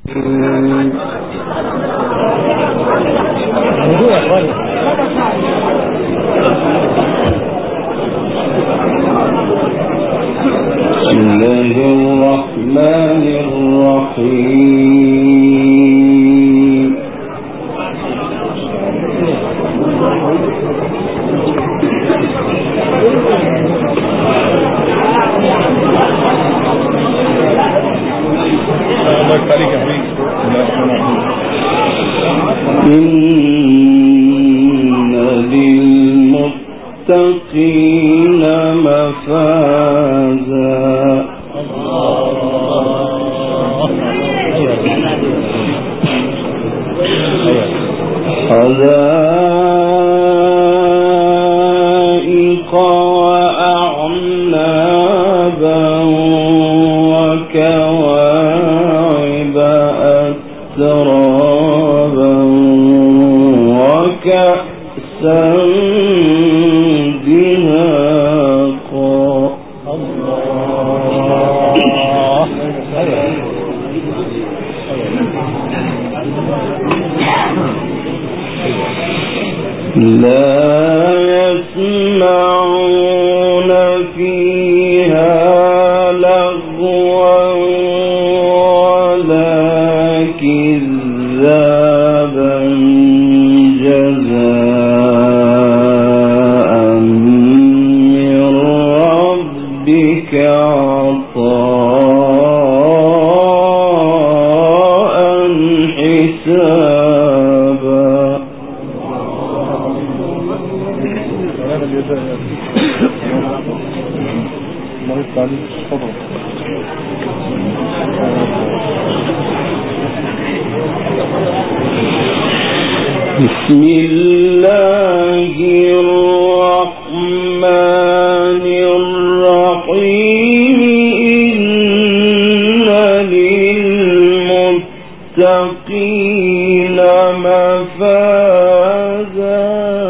للمتقين مفازا حدائق وأعنابا وكواعب أترابا وكأسا دهاقا لا يسمعون فيها لغوا ولا كذابا جزاء من ربك عطاء حسابا. بسم الله الرحمن الرحيم. إن للمتقين مفازا.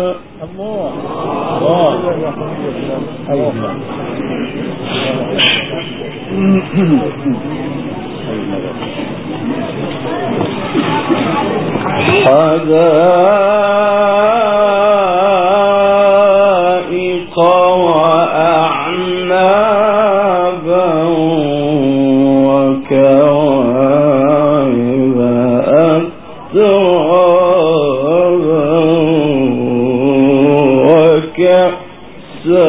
حدائق وأعنابا وكواعب أترابا وكأسا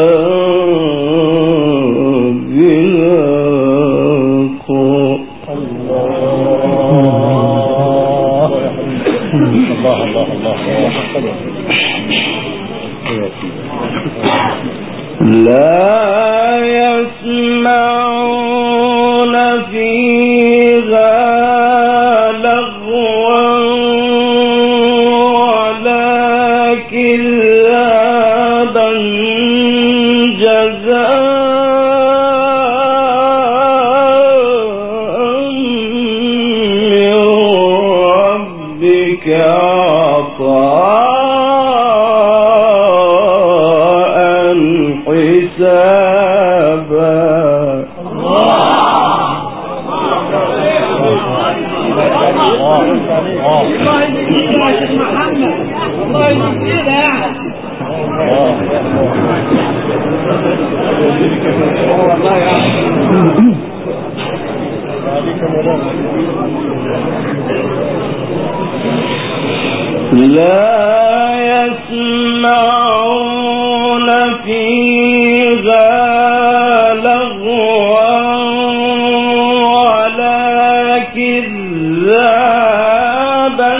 لا يسمعون فيها لغوا ولا كذابا جزاء من ربك عطاء حسابا. لا يسمعون فيها لغوا ولا كذابا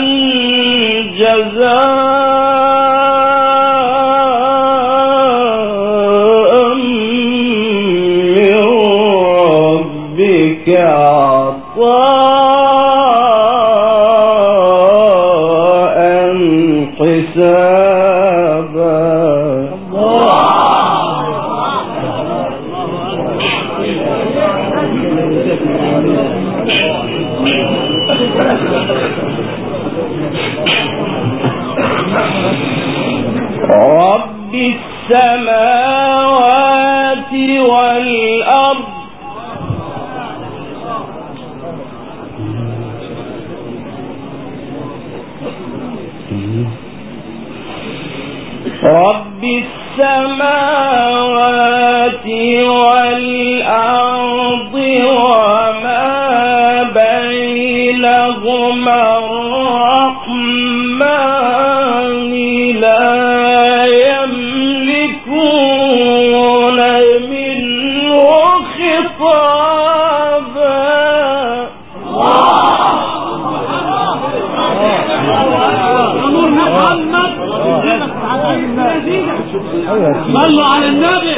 جزاء من ربك عطاء حسابا. رب السماوات والأرض رب السماوات والأرض وما بينهما الرحمن لا يملكون منه خطابا. صلوا على النبي.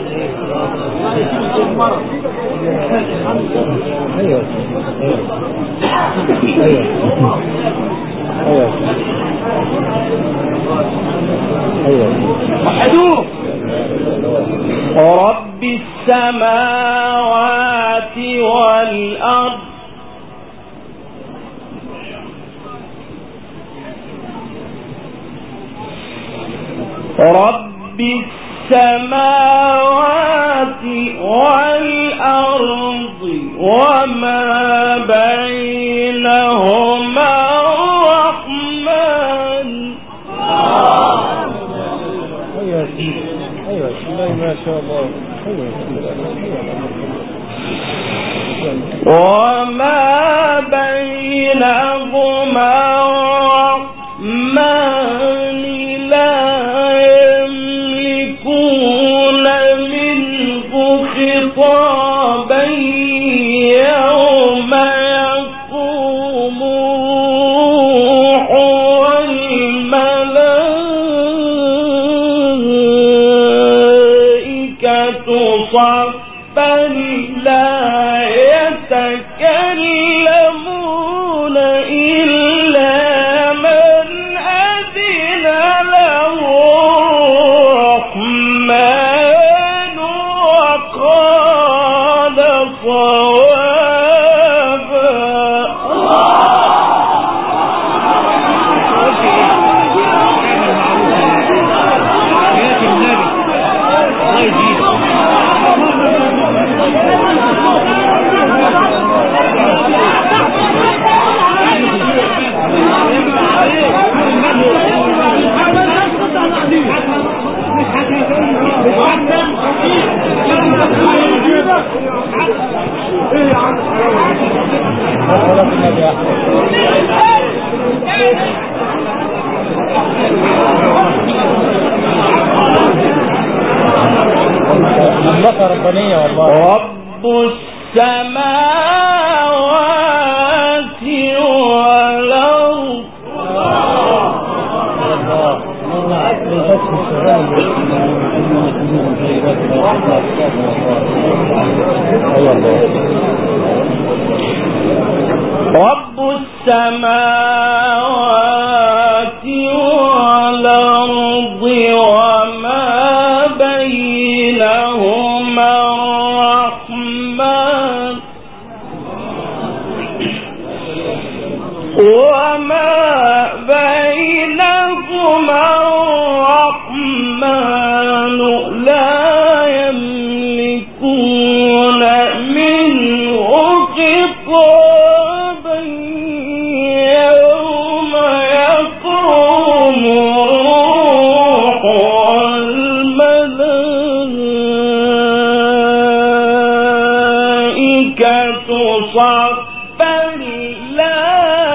وحدوه. رب السماوات والأرض رب السماوات والأرض وما بينهما الرحمن. أيوة ما شاء الله. وما بينهما الرحمن لا يملكون منه خطابا يوم يقوم الروح والملائكة صفا لا يتكلمون إلا من أذن له الرحمن وقال صوابا. ربانية والله. رب السماوات والأرض رب السماوات والأرض وما بينهما الرحمن وما بينهما الرحمن لا يملكون منه خطابا يوم يقوم الروح والملائكة صفا لا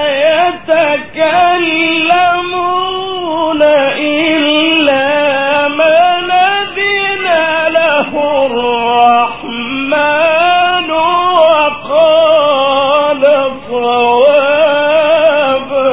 يتكلمون إلا من أذن له الرحمن وقال صوابا.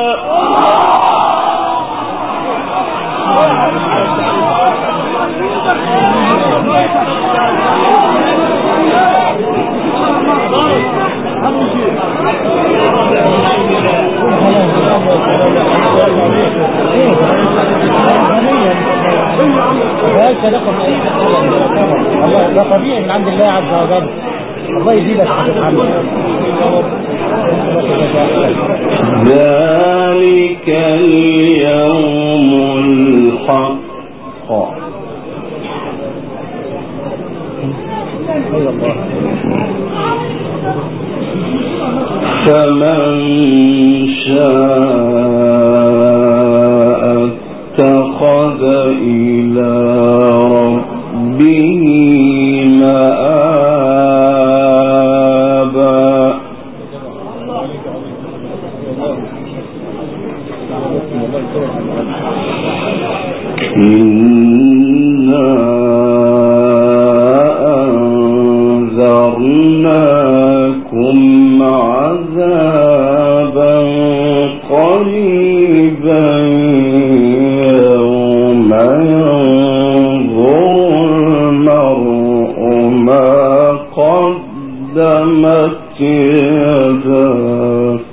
الله ده طبيعي من عند الله عز وجل. الله يزيدك سبحانه. ذلك اليوم الحق فمن شاء اتخذ إنا أنذرناكم عذابا قريبا يوم ينظر المرء ما قدمت يداه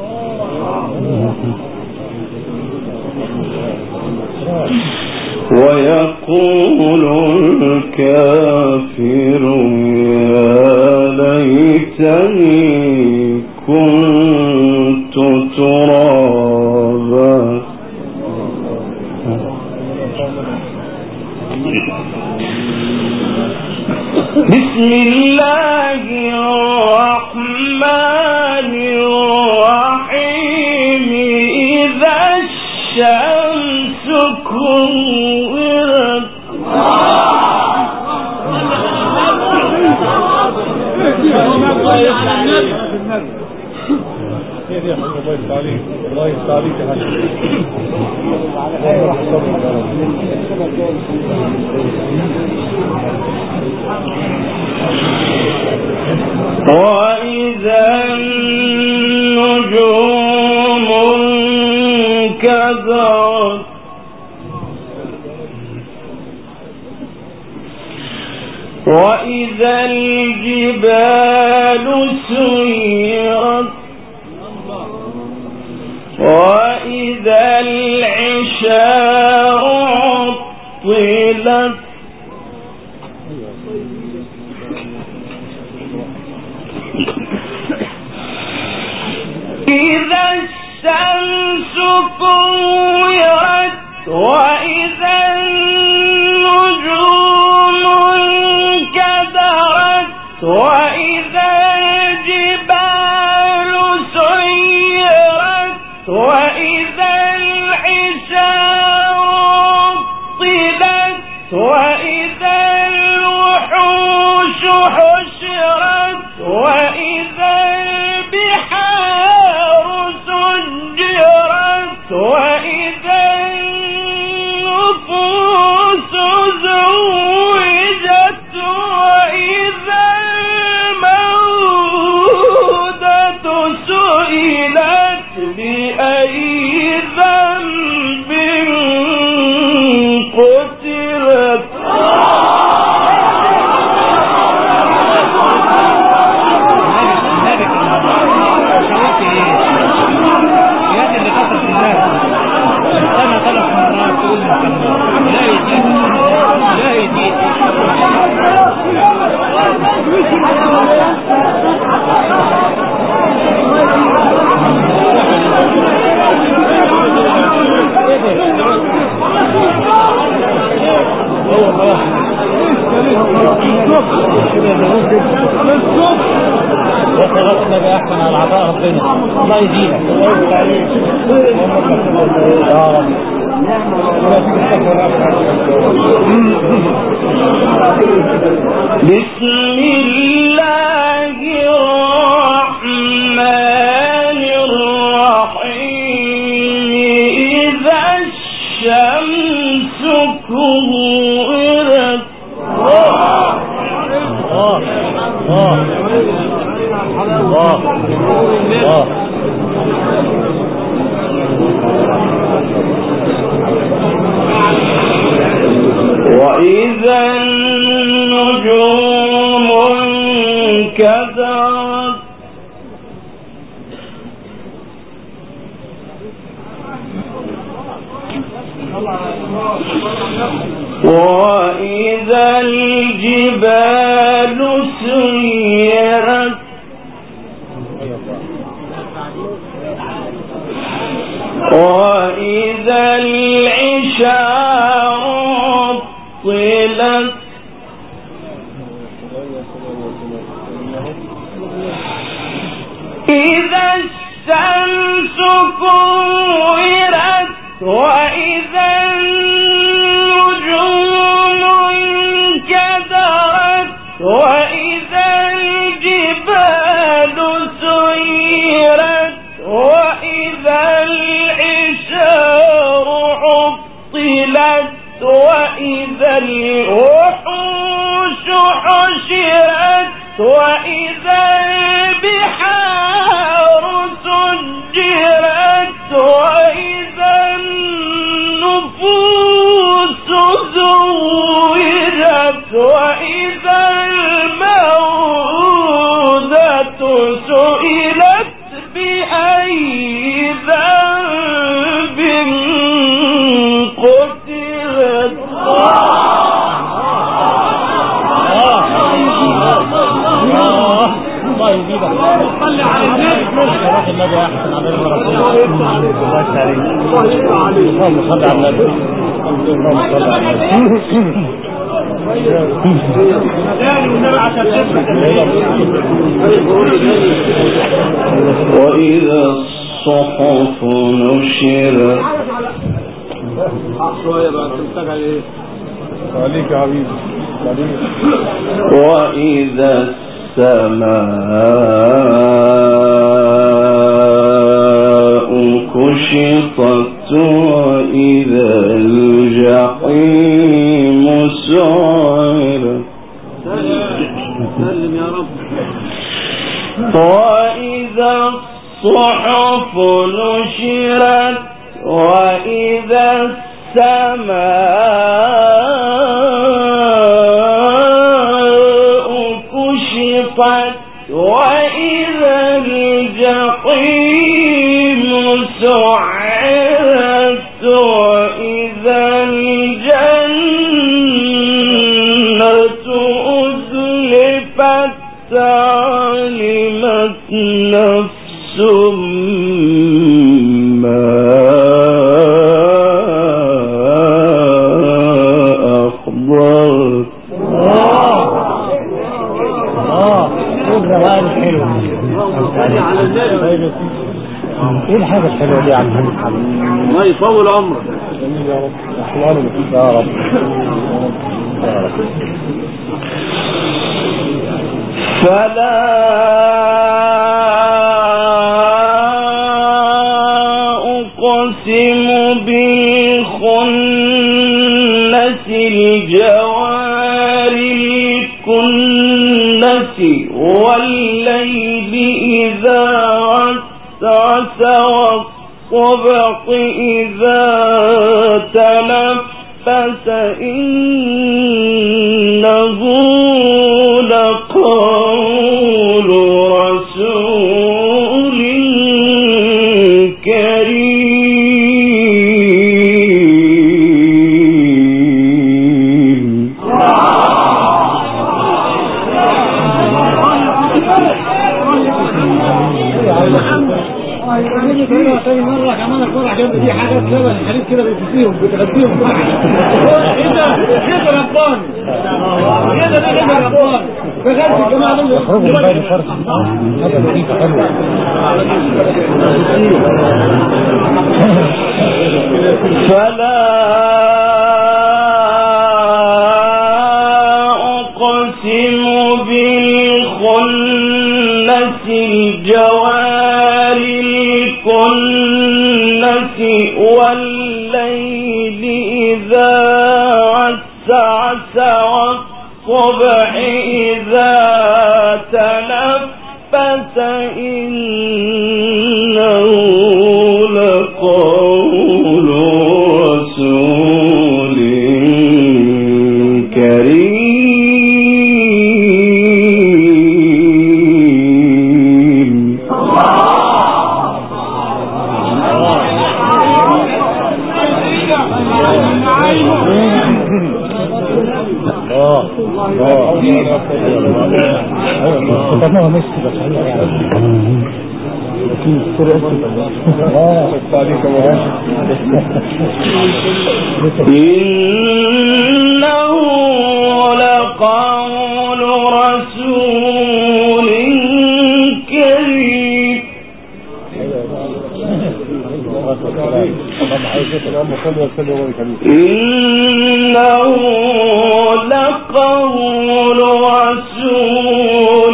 ويقول الكافر يا ليتني كنت ترابا. بسم الله الرحمن الرحيم. إذا الشمس كورت وإذا النجوم انكدرت وإذا الجبال سيرت وإذا العشار عطلت إذا الشمس كورت وإذا النجوم انكدرت وإذا الجبال سيرت وإذا العشار عطلت وإذا الوحوش حشرت وإذا البحار سجرت وإذا النفوس زوجت وإذا الموءودة سئلت بأي ذنب قتلت. وخلصنا بأحسن على عطاء ربنا. الله يزيدك يا رب. بسم الله الرحمن الرحيم. إذا الشمس كورت وإذا النجوم انكدرت وإذا الجبال سيرت وإذا العشار عطلت إذا الشمس كورت وإذا النجوم انكدرت وإذا الجبال سيرت وإذا الصحف نشرت وإذا السماء كشطت وإذا الجحيم سعرت سلم يا رب. وإذا الصحف نشرت وإذا السماء كشطت وإذا الجحيم سعرت وإذا الجنة أزلفت علمت نفس ما أخبرت. ايه الحاجة الحلوة دي يا عم محمد؟ الله يطول عمرك. يا رب يا رب فلا أقسم بالخنس الجوار الكنس والليل إذا عسعس والصبح إذا تنفس إنه لقول رسول كريم. تاني مرة كمان الفرح جنب دي حاجات لبن حليب كده بتفيهم بتغذيهم كده ربان كده ربان بغير الجماعة دول يخرجوا من بين الفرح هذا لطيفة حلوة. فلا أقسم بالخنس الجوار الكنس والليل إذا عسعس والصبح إذا تنفس إنه لقول رسول كريم. إنه لقول رسول كريم. إنه لقول رسول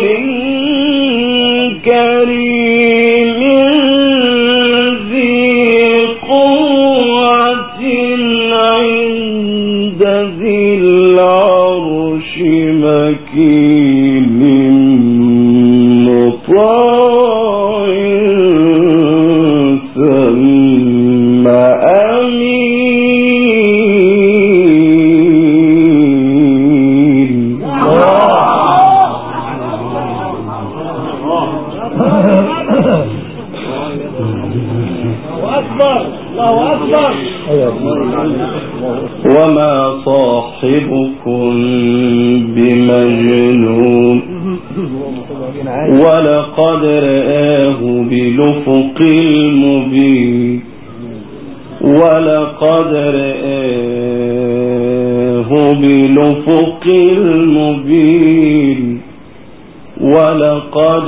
كريم ذي قوة عند ذي العرش مكين مطاع ثم أمين. الله أكبر. وما صاحبكم بمجنون ولقد رآه بالأفق المبين ولقد رآه بالأفق المبين ولقد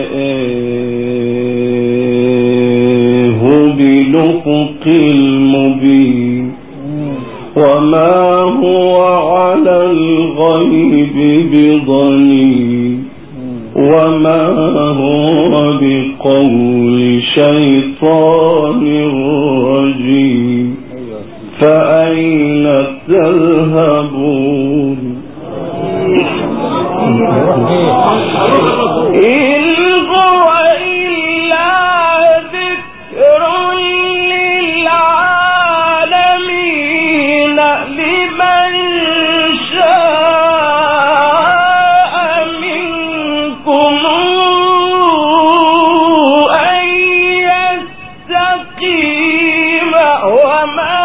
رآه بالأفق المبين وما هو على الغيب بضنين وما هو بقول شيطان رجيم فأين تذهبون إن هو إلا ذكر للعالمين لمن شاء منكم أن يستقيم وما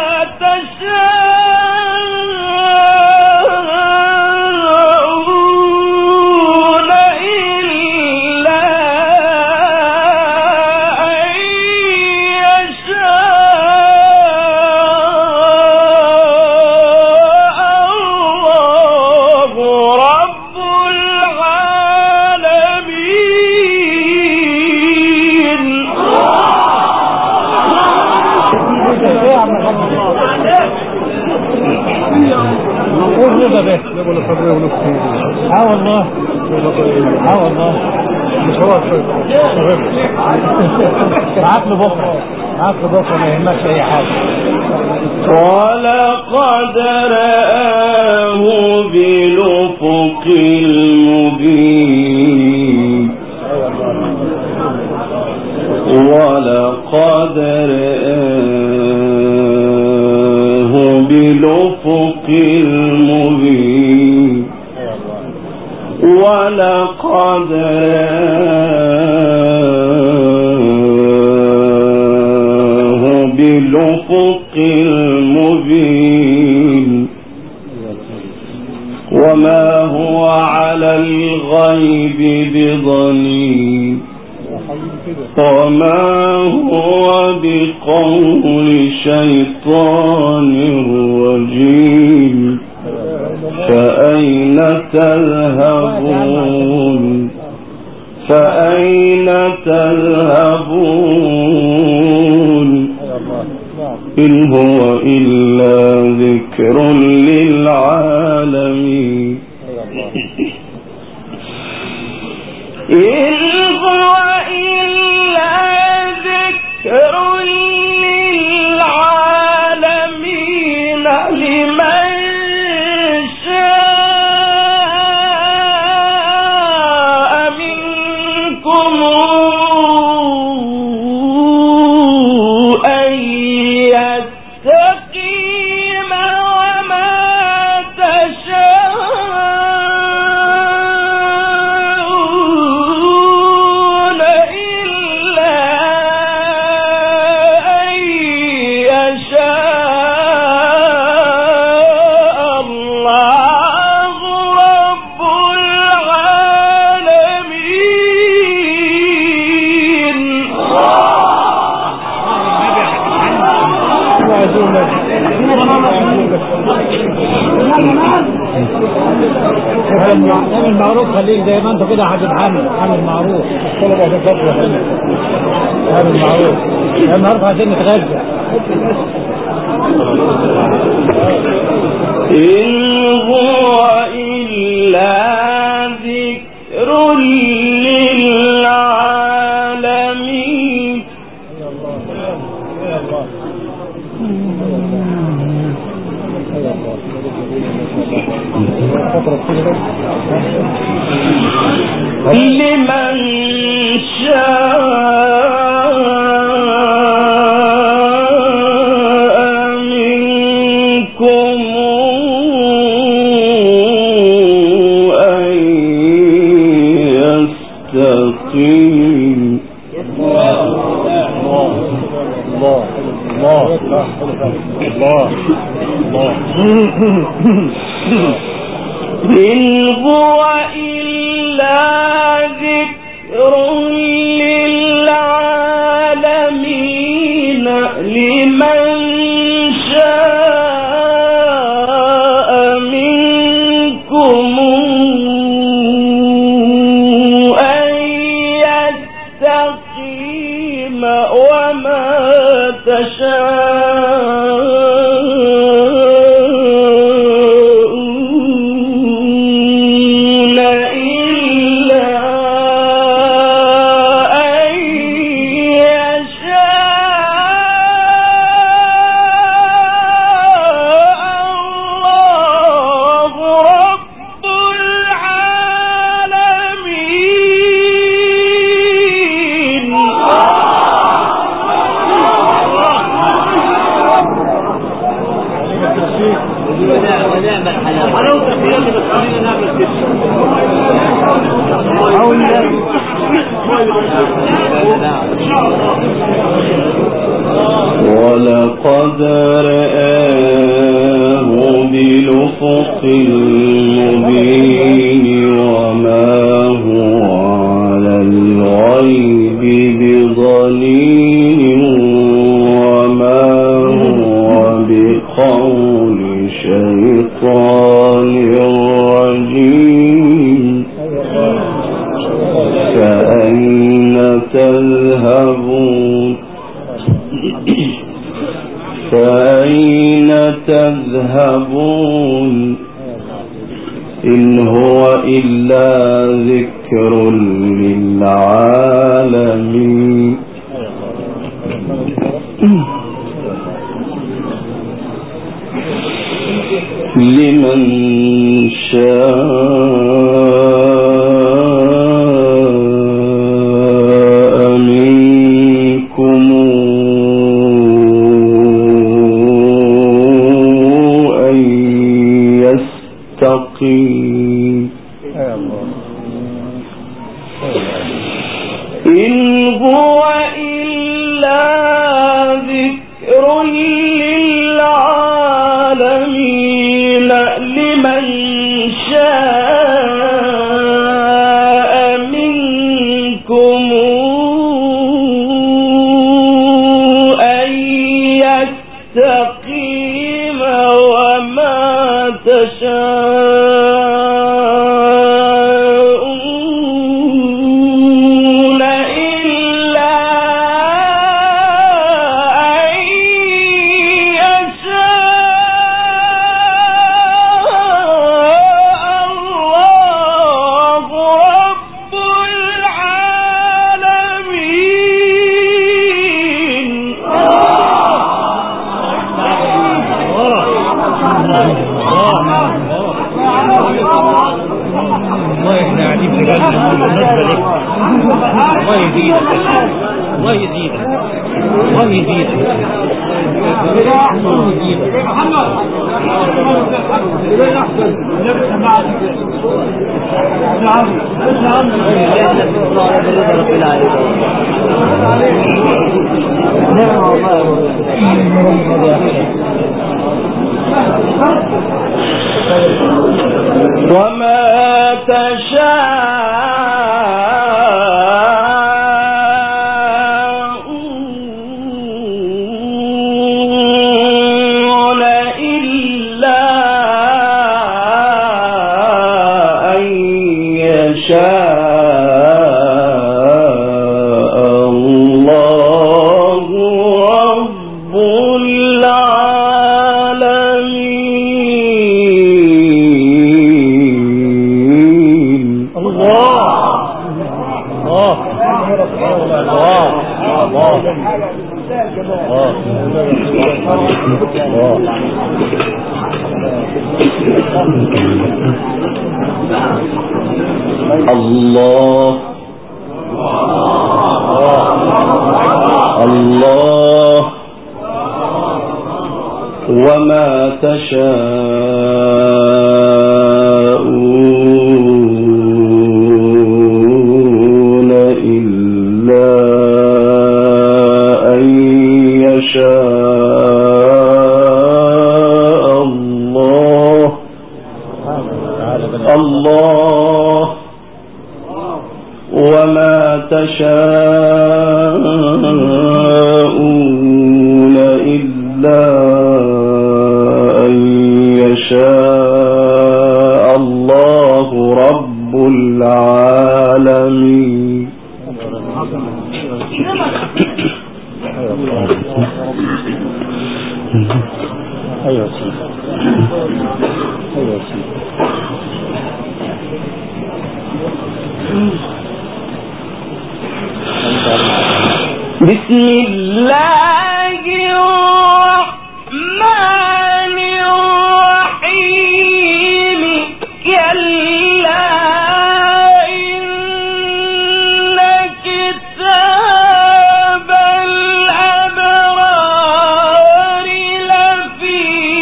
والله مش هو معاك بكره ما يهمكش اي حاجه. ولقد رآه بالأفق المبين ولقد رآه بالأفق المبين ولقد رآه بالأفق المبين وما هو على الغيب بضنين وما هو بقول شيطان رجيم فأين تذهبون فأين تذهبون إن هو إلا ذكر للعالمين إن هو إلا ذكر للعالمين لمن شاء منكم أن يستقيم وما تشاءون إلا أن يشاء الله رب العالمين. اعمل معروف خليك زي ما انت كده هتتعامل اعمل معروف اعمل معروف عشان نتغذى. إن هو إلا ذكر للعالمين لمن شاء منكم أن يستقيم. إن هو إلا ولقد رآه بالأفق المبين وما هو على الغيب بضنين وما هو بقول شيطان رجيم فأين تذهبون فأين تذهبون إن هو إلا ذكر للعالمين لمن شاء منكم أن يستقيم إن هو إلا ذكر للعالمين لمن شاء منكم أن يستقيم وما تشاءون إلا أن يشاء الله رب العالمين. والله احنا قاعدين في جنة بالنسبة لك. الله يزيدك الله يزيدك الله يزيدك الله يزيدك محمد وما تشاءون إلا أن يشاء الله رب العالمين. الله الله وما تشاءون إلا أن يشاء الله ايوه سيدي ايوه سيدي. بسم الله الرحمن الرحيم كلا إن كتاب الأبرار لفي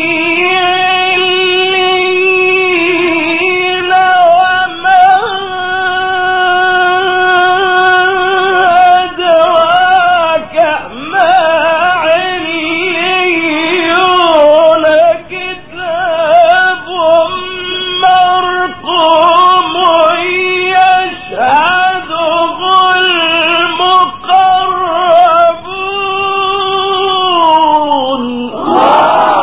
عليين وما أدراك ما عليون كتاب مرقوم يشهده المقربون.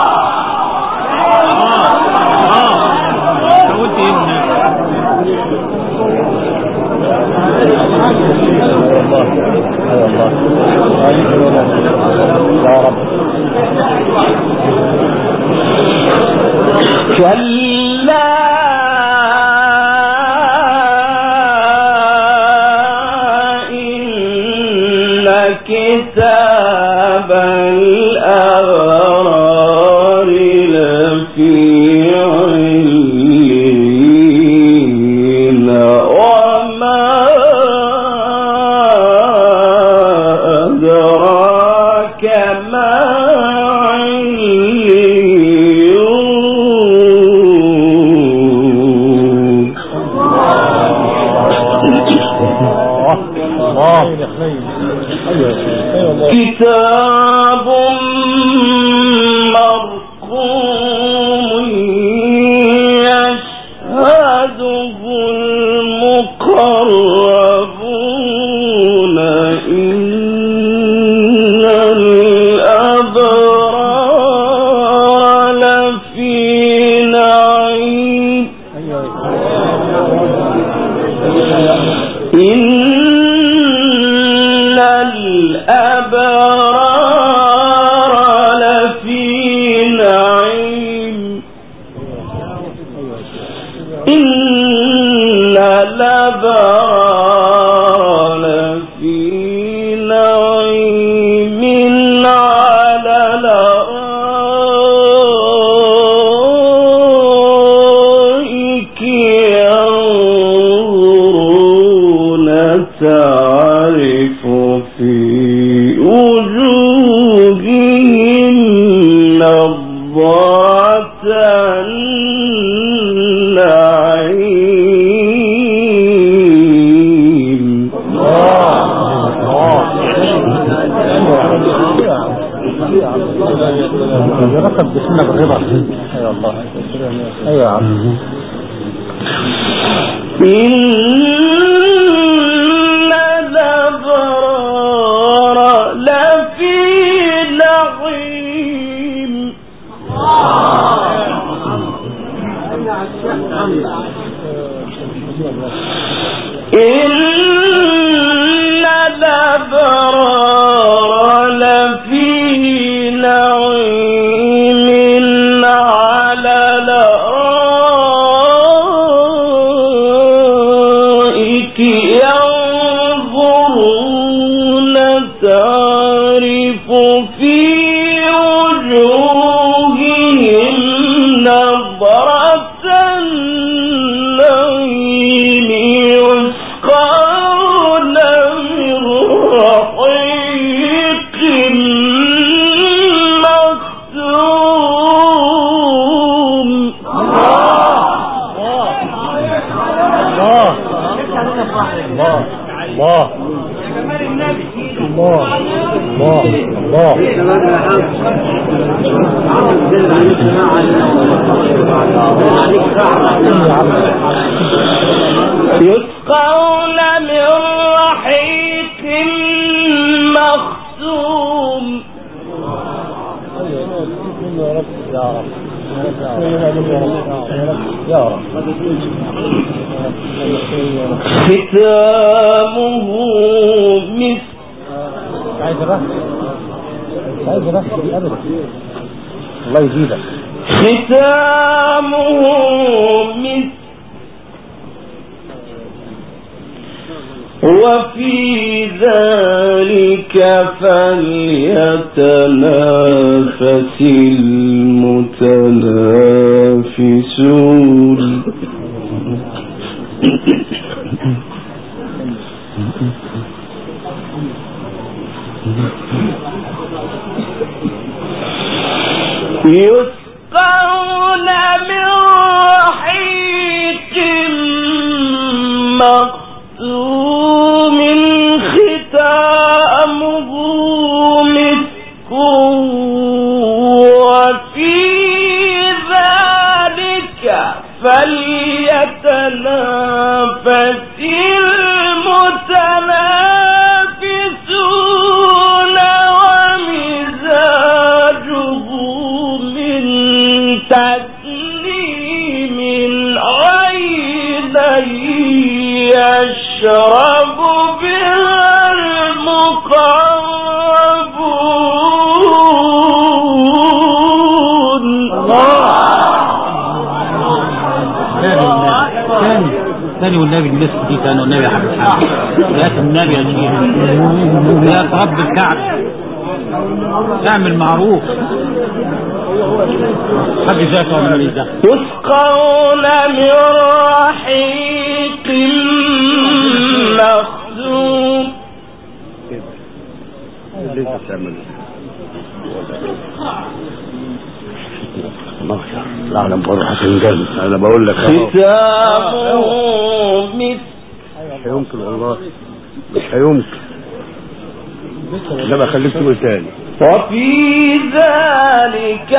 يا رب كلا إن كتاب الأبرار لفي عليين وما أدراك ما كتاب مرقوم يشهده المقربون إن الأبرار لفي نعيم إن الأبرار لفي نعيم إن الأبرار لفي نعيم على الأرائك ينظرون تعرف في وجوههم نضرة النعيم. ركب بسنة بالرضا. ايوه الله ايوه يا عم. إن الأبرار لفي نعيم إن الأبرار لفي نعيم على الأرائك ينظرون تعرف في وجوههم نضرة النعيم يسقون من رحيق مختوم. يسقون من رحيق مختوم. ختامه مسك عايز رفض أبدا. الله يزيدك. ختامه مسك وفي ذلك فليتنافس المتنافسون. يسقون من رحيق مختوم ختامه مسك وفي ذلك فليتنافس المتنافسون ومزاجه من تسليم عينا يشرب بها المقربون. ثاني والنبي المسك دي كان والنبي حبيب حبيب يا النبي يا شيخ يا رب الكعب تعمل معروف حد ذاك ولا ماليش دخل. يسقون من رحيق مختوم. لا انا بروح عشان انا بقول لك ختامه مسك. مش هيمكن والله مش هيمكن. انما خليك تقول تاني. وفي ذلك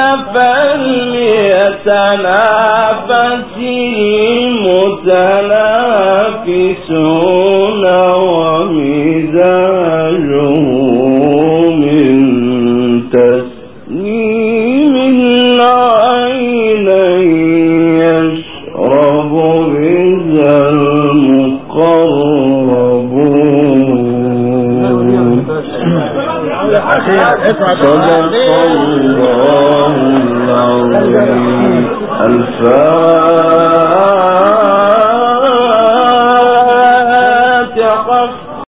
فليتنافس المتنافسون ومزاجه من تسنيم عينا يشرب بها المقربون. صدق الله العظيم. الفاتحة.